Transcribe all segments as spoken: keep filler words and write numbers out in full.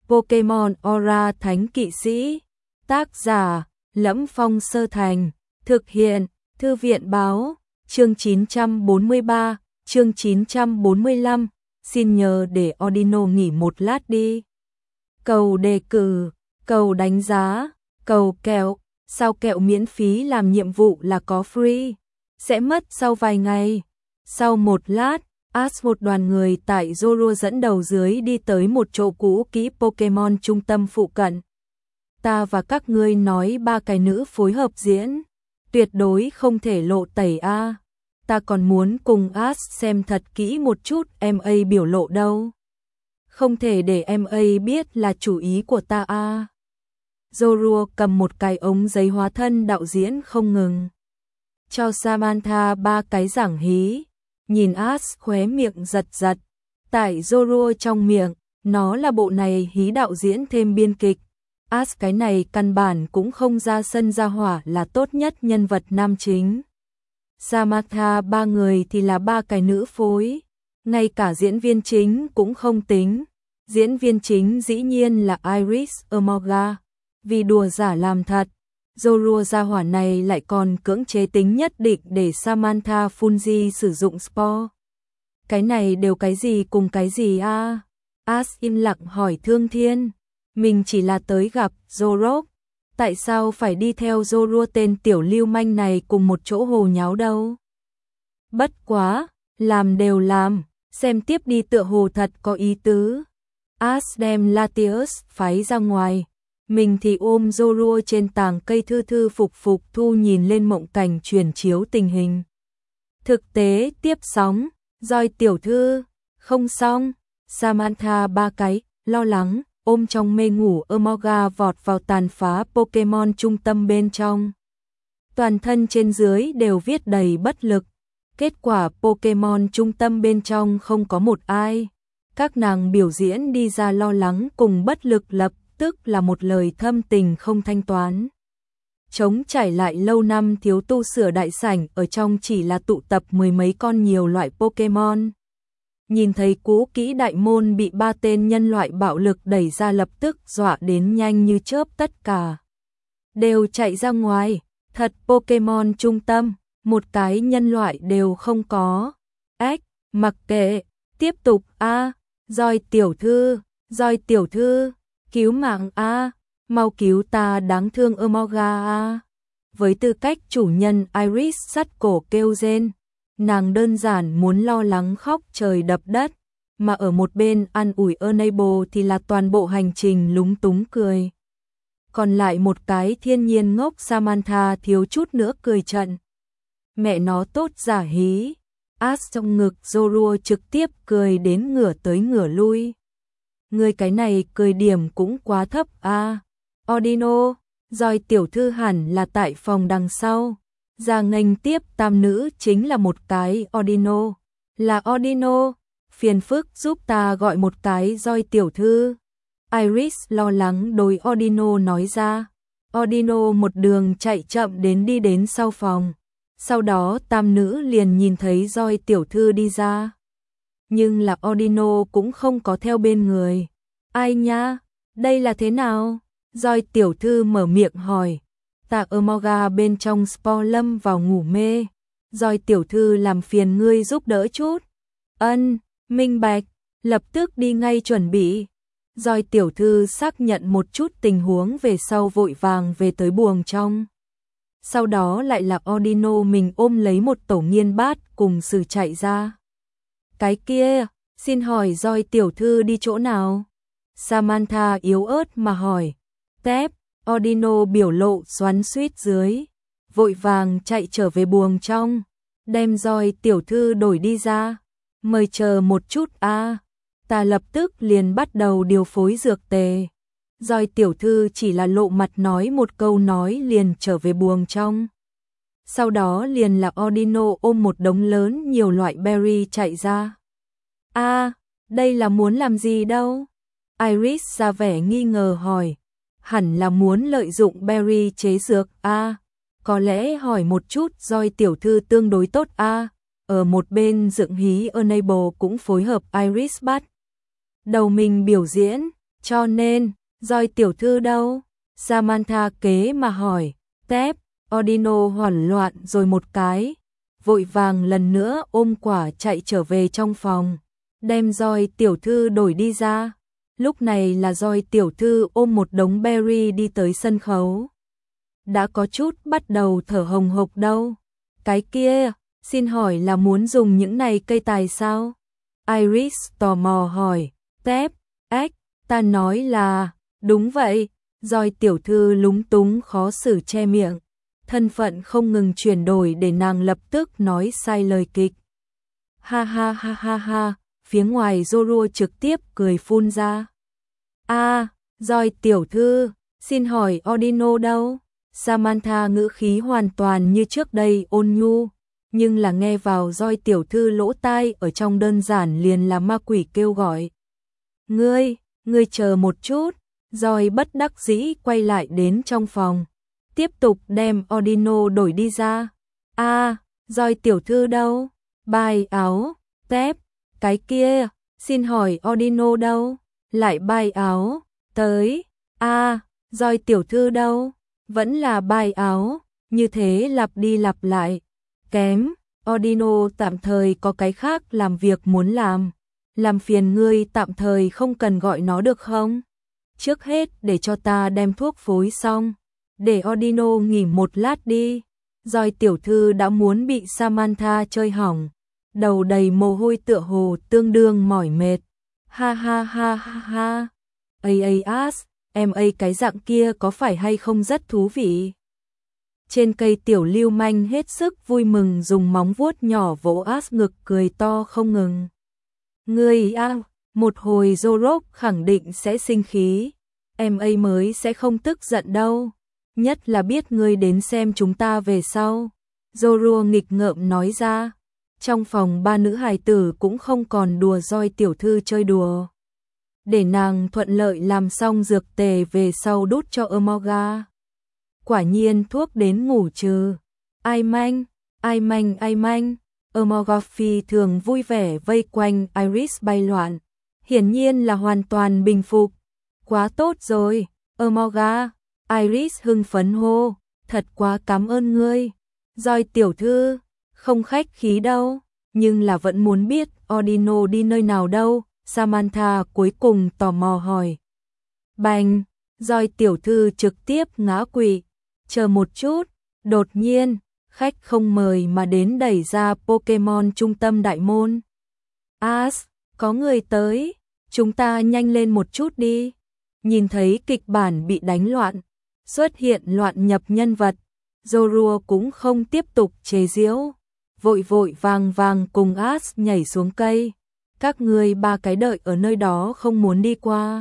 Pokemon Aura Thánh Kỵ Sĩ. Tác giả Lẫm Phong Sơ Thành. Thực hiện Thư viện Báo. Chương chín trăm bốn mươi ba, chương chín trăm bốn mươi lăm. Xin nhờ để Audino nghỉ một lát đi. Cầu đề cử, cầu đánh giá, cầu kẹo. Sao kẹo miễn phí làm nhiệm vụ là có free? Sẽ mất sau vài ngày. Sau một lát, Ash một đoàn người tại Zorua dẫn đầu dưới đi tới một chỗ cũ kỹ Pokemon trung tâm phụ cận. Ta và các ngươi nói ba cái nữ phối hợp diễn. Tuyệt đối không thể lộ tẩy a. À. Ta còn muốn cùng Ash xem thật kỹ một chút em a biểu lộ đâu. Không thể để em a biết là chủ ý của ta a. À. Zorua cầm một cái ống giấy hóa thân đạo diễn không ngừng. Cho Samantha ba cái giảng hí. Nhìn Ash khóe miệng giật giật. Tại Zorua trong miệng, nó là bộ này hí đạo diễn thêm biên kịch. Ash cái này căn bản cũng không ra sân ra hỏa là tốt nhất nhân vật nam chính. Samantha ba người thì là ba cái nữ phối. Ngay cả diễn viên chính cũng không tính. Diễn viên chính dĩ nhiên là Iris Umoga. Vì đùa giả làm thật, Zorua gia hỏa này lại còn cưỡng chế tính nhất định để Samantha Fungi sử dụng spore. Cái này đều cái gì cùng cái gì a? À? Ash im lặng hỏi Thương Thiên. Mình chỉ là tới gặp Zorok. Tại sao phải đi theo Zorua tên tiểu lưu manh này cùng một chỗ hồ nháo đâu? Bất quá, làm đều làm, xem tiếp đi tựa hồ thật có ý tứ. Ash đem Latios phái ra ngoài. Mình thì ôm Zorua trên tàng cây thư thư phục phục thu nhìn lên mộng cảnh truyền chiếu tình hình. Thực tế tiếp sóng, Roi tiểu thư, không xong, Samantha ba cái, lo lắng, ôm trong mê ngủ Umoga vọt vào tàn phá Pokemon trung tâm bên trong. Toàn thân trên dưới đều viết đầy bất lực, kết quả Pokemon trung tâm bên trong không có một ai. Các nàng biểu diễn đi ra lo lắng cùng bất lực lập tức là một lời thâm tình không thanh toán. Trống trải lại lâu năm thiếu tu sửa đại sảnh ở trong chỉ là tụ tập mười mấy con nhiều loại Pokemon. Nhìn thấy cũ kỹ đại môn bị ba tên nhân loại bạo lực đẩy ra lập tức dọa đến nhanh như chớp tất cả. Đều chạy ra ngoài, thật Pokemon trung tâm, một cái nhân loại đều không có. Ếch, mặc kệ, tiếp tục a à, Roi tiểu thư, Roi tiểu thư. Cứu mạng a, à, mau cứu ta đáng thương Umoga a. À. Với tư cách chủ nhân Iris sắt cổ kêu rên, nàng đơn giản muốn lo lắng khóc trời đập đất, mà ở một bên an ủi Enable thì là toàn bộ hành trình lúng túng cười. Còn lại một cái thiên nhiên ngốc Samantha thiếu chút nữa cười trận. Mẹ nó tốt giả hí. Ash trong ngực Zorua trực tiếp cười đến ngửa tới ngửa lui. Người cái này cười điểm cũng quá thấp a. À. Audino, Roi tiểu thư hẳn là tại phòng đằng sau. Ra nghênh tiếp tam nữ chính là một cái Audino. Là Audino, phiền phức giúp ta gọi một cái Roi tiểu thư. Iris lo lắng đối Audino nói ra. Audino một đường chạy chậm đến đi đến sau phòng. Sau đó tam nữ liền nhìn thấy Roi tiểu thư đi ra. Nhưng là Audino cũng không có theo bên người. Ai nha, đây là thế nào? Roi tiểu thư mở miệng hỏi. Tạ Umoga bên trong spore lâm vào ngủ mê. Roi tiểu thư làm phiền ngươi giúp đỡ chút. Ân, minh bạch, lập tức đi ngay chuẩn bị. Roi tiểu thư xác nhận một chút tình huống về sau vội vàng về tới buồng trong. Sau đó lại là Audino mình ôm lấy một tổ nghiên bát cùng sử chạy ra. Cái kia, xin hỏi Roi tiểu thư đi chỗ nào? Samantha yếu ớt mà hỏi. Tép, Audino biểu lộ xoắn xuýt dưới. Vội vàng chạy trở về buồng trong. Đem Roi tiểu thư đổi đi ra. Mời chờ một chút a. À. Ta lập tức liền bắt đầu điều phối dược tề. Roi tiểu thư chỉ là lộ mặt nói một câu nói liền trở về buồng trong. Sau đó liền là Audino ôm một đống lớn nhiều loại berry chạy ra. A, à, đây là muốn làm gì đâu? Iris ra vẻ nghi ngờ hỏi. Hẳn là muốn lợi dụng berry chế dược a. À, có lẽ hỏi một chút Roi tiểu thư tương đối tốt a. À, ở một bên dựng hí Enable cũng phối hợp Iris bắt đầu mình biểu diễn. Cho nên, Joy tiểu thư đâu? Samantha kế mà hỏi. Tép, Audino hoảng loạn rồi một cái, vội vàng lần nữa ôm quả chạy trở về trong phòng, đem Joy tiểu thư đổi đi ra. Lúc này là Joy tiểu thư ôm một đống berry đi tới sân khấu. Đã có chút bắt đầu thở hồng hộc đâu. Cái kia, xin hỏi là muốn dùng những này cây tài sao? Iris tò mò hỏi. Tép, ếch, ta nói là, đúng vậy. Joy tiểu thư lúng túng khó xử che miệng. Thân phận không ngừng chuyển đổi để nàng lập tức nói sai lời kịch. Ha ha ha ha ha, phía ngoài Zorua trực tiếp cười phun ra. A, à, Joy tiểu thư, xin hỏi Audino đâu? Samantha ngữ khí hoàn toàn như trước đây ôn nhu, nhưng là nghe vào Joy tiểu thư lỗ tai ở trong đơn giản liền là ma quỷ kêu gọi. Ngươi, ngươi chờ một chút. Joy bất đắc dĩ quay lại đến trong phòng, tiếp tục đem Audino đổi đi ra. A, à, Joy tiểu thư đâu? Bài áo, Tép, cái kia, xin hỏi Audino đâu? Lại bài áo, tới. A, à, Joy tiểu thư đâu? Vẫn là bài áo, như thế lặp đi lặp lại. Kém, Audino tạm thời có cái khác làm việc muốn làm. Làm phiền ngươi tạm thời không cần gọi nó được không? Trước hết để cho ta đem thuốc phối xong, để Audino nghỉ một lát đi. Joy tiểu thư đã muốn bị Samantha chơi hỏng, đầu đầy mồ hôi tựa hồ tương đương mỏi mệt. Ha ha ha ha ha. Ây ây as, em ây cái dạng kia có phải hay không rất thú vị? Trên cây tiểu lưu manh hết sức vui mừng dùng móng vuốt nhỏ vỗ as ngực cười to không ngừng. Ngươi a, một hồi Zorok khẳng định sẽ sinh khí, em ấy mới sẽ không tức giận đâu, nhất là biết ngươi đến xem chúng ta về sau. Zorua nghịch ngợm nói ra. Trong phòng ba nữ hài tử cũng không còn đùa Joy tiểu thư chơi đùa. Để nàng thuận lợi làm xong dược tề về sau đút cho Omega. Quả nhiên thuốc đến ngủ trừ. Ai manh, ai manh, ai manh. Omega phi thường vui vẻ vây quanh Iris bay loạn. Hiển nhiên là hoàn toàn bình phục. Quá tốt rồi, Omega. Iris hưng phấn hô. Thật quá cảm ơn ngươi. Joy tiểu thư, không khách khí đâu. Nhưng là vẫn muốn biết Audino đi nơi nào đâu. Samantha cuối cùng tò mò hỏi. Bành, Joy tiểu thư trực tiếp ngã quỵ. Chờ một chút, đột nhiên, khách không mời mà đến đẩy ra Pokemon trung tâm đại môn. As, có người tới, chúng ta nhanh lên một chút đi. Nhìn thấy kịch bản bị đánh loạn, xuất hiện loạn nhập nhân vật, Zorua cũng không tiếp tục chế giễu, vội vội vàng vàng cùng As nhảy xuống cây. Các người ba cái đợi ở nơi đó không muốn đi qua.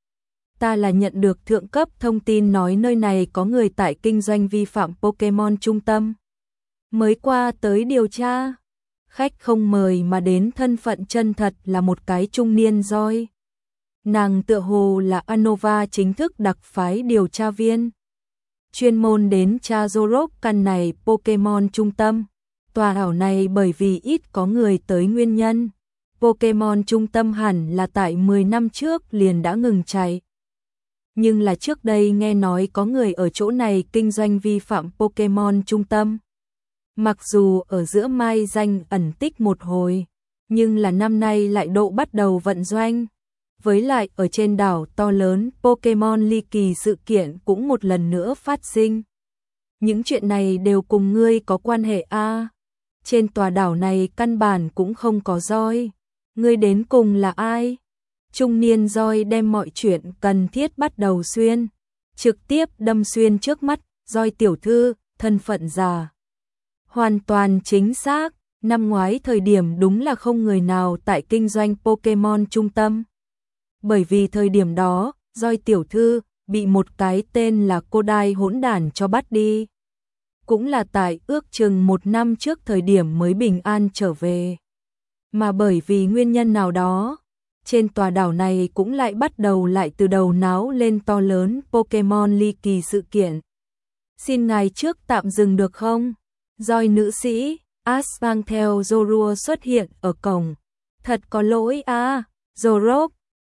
Ta là nhận được thượng cấp thông tin nói nơi này có người tại kinh doanh vi phạm Pokemon trung tâm. Mới qua tới điều tra. Khách không mời mà đến thân phận chân thật là một cái trung niên Joy. Nàng tựa hồ là Anova chính thức đặc phái điều tra viên. Chuyên môn đến tra Zorok căn này Pokemon trung tâm. Tòa ảo này bởi vì ít có người tới nguyên nhân. Pokemon trung tâm hẳn là tại mười năm trước liền đã ngừng chạy. Nhưng là trước đây nghe nói có người ở chỗ này kinh doanh vi phạm Pokemon trung tâm. Mặc dù ở giữa mai danh ẩn tích một hồi, nhưng là năm nay lại độ bắt đầu vận doanh. Với lại ở trên đảo to lớn Pokemon ly kỳ sự kiện cũng một lần nữa phát sinh. Những chuyện này đều cùng ngươi có quan hệ a. À, trên tòa đảo này căn bản cũng không có Joy. Ngươi đến cùng là ai? Trung niên Joy đem mọi chuyện cần thiết bắt đầu xuyên, trực tiếp đâm xuyên trước mắt. Joy tiểu thư, thân phận già. Hoàn toàn chính xác, năm ngoái thời điểm đúng là không người nào tại kinh doanh Pokemon trung tâm. Bởi vì thời điểm đó, Joy tiểu thư bị một cái tên là Kodai hỗn đản cho bắt đi. Cũng là tại ước chừng một năm trước thời điểm mới bình an trở về. Mà bởi vì nguyên nhân nào đó, trên tòa đảo này cũng lại bắt đầu lại từ đầu náo lên to lớn Pokemon ly kỳ sự kiện. Xin ngài trước tạm dừng được không? Joy nữ sĩ, Ash mang theo Zorua xuất hiện ở cổng. Thật có lỗi à, Zorok,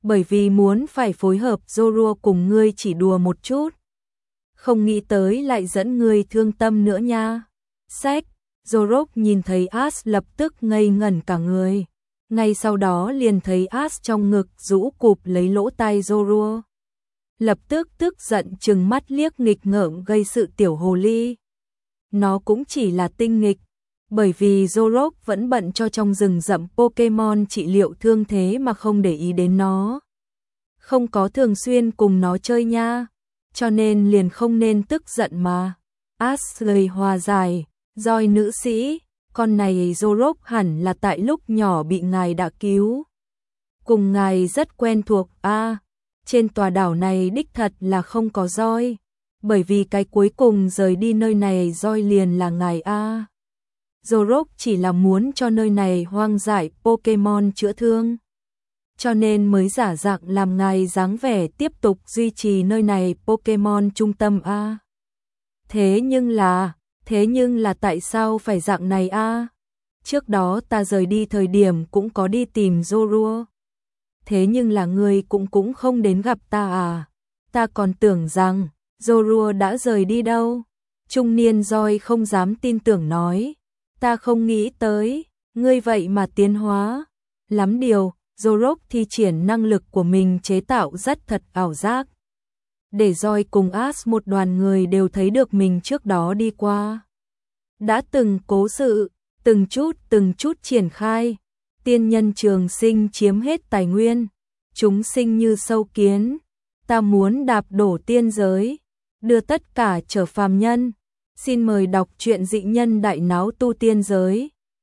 bởi vì muốn phải phối hợp Zorua cùng ngươi chỉ đùa một chút. Không nghĩ tới lại dẫn ngươi thương tâm nữa nha. Sách, Zorok nhìn thấy Ash lập tức ngây ngẩn cả người. Ngay sau đó liền thấy Ash trong ngực rũ cụp lấy lỗ tai Zorua. Lập tức tức giận trừng mắt liếc nghịch ngợm gây sự tiểu hồ ly. Nó cũng chỉ là tinh nghịch, bởi vì Zorok vẫn bận cho trong rừng rậm Pokemon trị liệu thương thế mà không để ý đến nó. Không có thường xuyên cùng nó chơi nha, cho nên liền không nên tức giận mà. Ash lời hòa giải, Roi nữ sĩ, con này Zorok hẳn là tại lúc nhỏ bị ngài đã cứu. Cùng ngài rất quen thuộc a. À, trên tòa đảo này đích thật là không có Roi, bởi vì cái cuối cùng rời đi nơi này Roi liền là ngài a. À. Zorok chỉ là muốn cho nơi này hoang dại Pokemon chữa thương, cho nên mới giả dạng làm ngài dáng vẻ tiếp tục duy trì nơi này Pokemon trung tâm a. À. Thế nhưng là, thế nhưng là tại sao phải dạng này a? À? Trước đó ta rời đi thời điểm cũng có đi tìm Zorua. Thế nhưng là ngươi cũng cũng không đến gặp ta à? Ta còn tưởng rằng Zorua đã rời đi đâu. Trung niên Roi không dám tin tưởng nói. Ta không nghĩ tới, ngươi vậy mà tiến hóa. Lắm điều, Zorok thi triển năng lực của mình chế tạo rất thật ảo giác. Để Roi cùng Ash một đoàn người đều thấy được mình trước đó đi qua. Đã từng cố sự, từng chút từng chút triển khai. Tiên nhân trường sinh chiếm hết tài nguyên. Chúng sinh như sâu kiến. Ta muốn đạp đổ tiên giới. Đưa tất cả trở phàm nhân. Xin mời đọc truyện Dị Nhân Đại Náo Tu Tiên Giới.